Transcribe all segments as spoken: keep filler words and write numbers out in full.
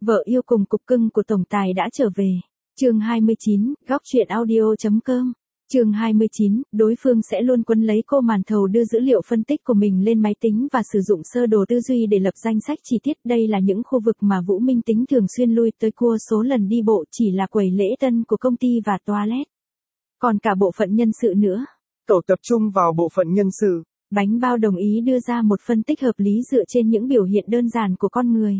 Vợ yêu cùng cục cưng của tổng tài đã trở về. Chương hai mươi chín, góc truyện audio.com. Chương hai mươi chín, đối phương sẽ luôn quấn lấy cô màn thầu đưa dữ liệu phân tích của mình lên máy tính và sử dụng sơ đồ tư duy để lập danh sách chi tiết. Đây là những khu vực mà Vũ Minh Tính thường xuyên lui tới cua số lần đi bộ chỉ là quầy lễ tân của công ty và toilet. Còn cả bộ phận nhân sự nữa. Cậu tập trung vào bộ phận nhân sự. Bánh bao đồng ý đưa ra một phân tích hợp lý dựa trên những biểu hiện đơn giản của con người.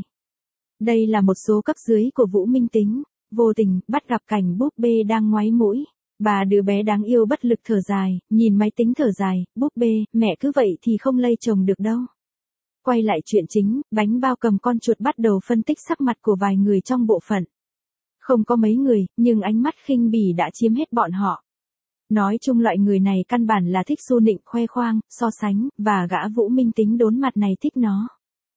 Đây là một số cấp dưới của Vũ Minh Tính, vô tình bắt gặp cảnh búp bê đang ngoáy mũi. Bà đứa bé đáng yêu bất lực thở dài, nhìn máy tính thở dài, búp bê, mẹ cứ vậy thì không lây chồng được đâu. Quay lại chuyện chính, bánh bao cầm con chuột bắt đầu phân tích sắc mặt của vài người trong bộ phận. Không có mấy người, nhưng ánh mắt khinh bỉ đã chiếm hết bọn họ. Nói chung loại người này căn bản là thích xu nịnh, khoe khoang, so sánh, và gã Vũ Minh Tính đốn mặt này thích nó.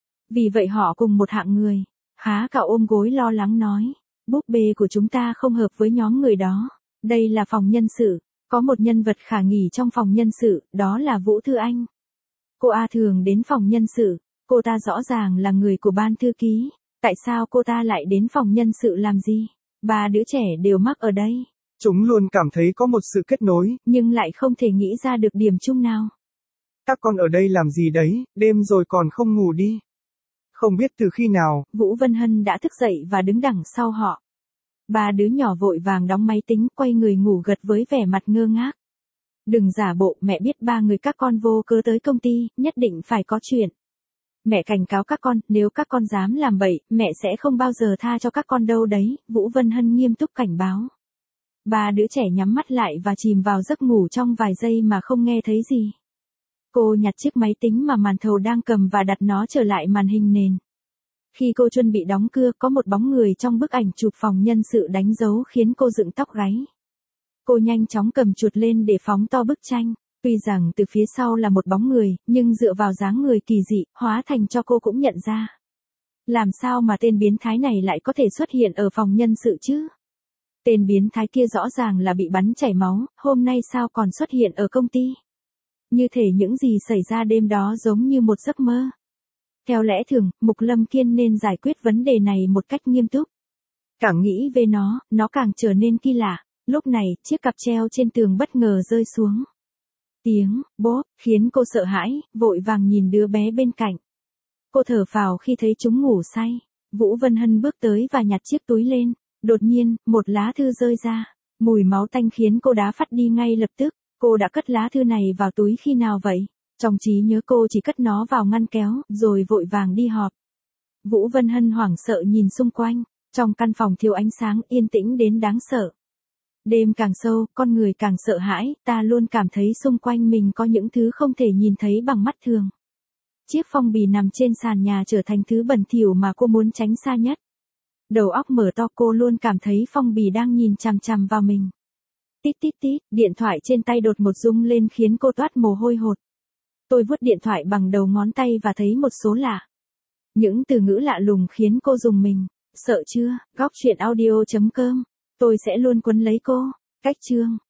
Vì vậy họ cùng một hạng người. Há cậu ôm gối lo lắng nói, búp bê của chúng ta không hợp với nhóm người đó. Đây là phòng nhân sự, có một nhân vật khả nghỉ trong phòng nhân sự, đó là Vũ Thư Anh. Cô A thường đến phòng nhân sự, cô ta rõ ràng là người của ban thư ký, tại sao cô ta lại đến phòng nhân sự làm gì? Ba đứa trẻ đều mắc ở đây. Chúng luôn cảm thấy có một sự kết nối, nhưng lại không thể nghĩ ra được điểm chung nào. Các con ở đây làm gì đấy, đêm rồi còn không ngủ đi. Không biết từ khi nào, Vũ Vân Hân đã thức dậy và đứng đằng sau họ. Ba đứa nhỏ vội vàng đóng máy tính, quay người ngủ gật với vẻ mặt ngơ ngác. Đừng giả bộ, mẹ biết ba người các con vô cớ tới công ty, nhất định phải có chuyện. Mẹ cảnh cáo các con, nếu các con dám làm bậy, mẹ sẽ không bao giờ tha cho các con đâu đấy, Vũ Vân Hân nghiêm túc cảnh báo. Ba đứa trẻ nhắm mắt lại và chìm vào giấc ngủ trong vài giây mà không nghe thấy gì. Cô nhặt chiếc máy tính mà màn thầu đang cầm và đặt nó trở lại màn hình nền. Khi cô chuẩn bị đóng cưa, có một bóng người trong bức ảnh chụp phòng nhân sự đánh dấu khiến cô dựng tóc gáy. Cô nhanh chóng cầm chuột lên để phóng to bức tranh. Tuy rằng từ phía sau là một bóng người, nhưng dựa vào dáng người kỳ dị, hóa thành cho cô cũng nhận ra. Làm sao mà tên biến thái này lại có thể xuất hiện ở phòng nhân sự chứ? Tên biến thái kia rõ ràng là bị bắn chảy máu, hôm nay sao còn xuất hiện ở công ty? Như thể những gì xảy ra đêm đó giống như một giấc mơ. Theo lẽ thường, Mục Lâm Kiên nên giải quyết vấn đề này một cách nghiêm túc. Càng nghĩ về nó, nó càng trở nên kỳ lạ. Lúc này, chiếc cặp treo trên tường bất ngờ rơi xuống. Tiếng, bốp, khiến cô sợ hãi, vội vàng nhìn đứa bé bên cạnh. Cô thở phào khi thấy chúng ngủ say. Vũ Vân Hân bước tới và nhặt chiếc túi lên. Đột nhiên, một lá thư rơi ra. Mùi máu tanh khiến cô đá phắt đi ngay lập tức. Cô đã cất lá thư này vào túi khi nào vậy? Trong trí nhớ cô chỉ cất nó vào ngăn kéo, rồi vội vàng đi họp. Vũ Vân Hân hoảng sợ nhìn xung quanh. Trong căn phòng thiếu ánh sáng, yên tĩnh đến đáng sợ. Đêm càng sâu, con người càng sợ hãi, ta luôn cảm thấy xung quanh mình có những thứ không thể nhìn thấy bằng mắt thường. Chiếc phong bì nằm trên sàn nhà trở thành thứ bẩn thỉu mà cô muốn tránh xa nhất. Đầu óc mở to, cô luôn cảm thấy phong bì đang nhìn chằm chằm vào mình. Tít tít tít, điện thoại trên tay đột một rung lên khiến cô toát mồ hôi hột. Tôi vuốt điện thoại bằng đầu ngón tay và thấy một số lạ. Những từ ngữ lạ lùng khiến cô rùng mình. Sợ chưa? Góc truyện audio.com. Tôi sẽ luôn quấn lấy cô. Cách chương.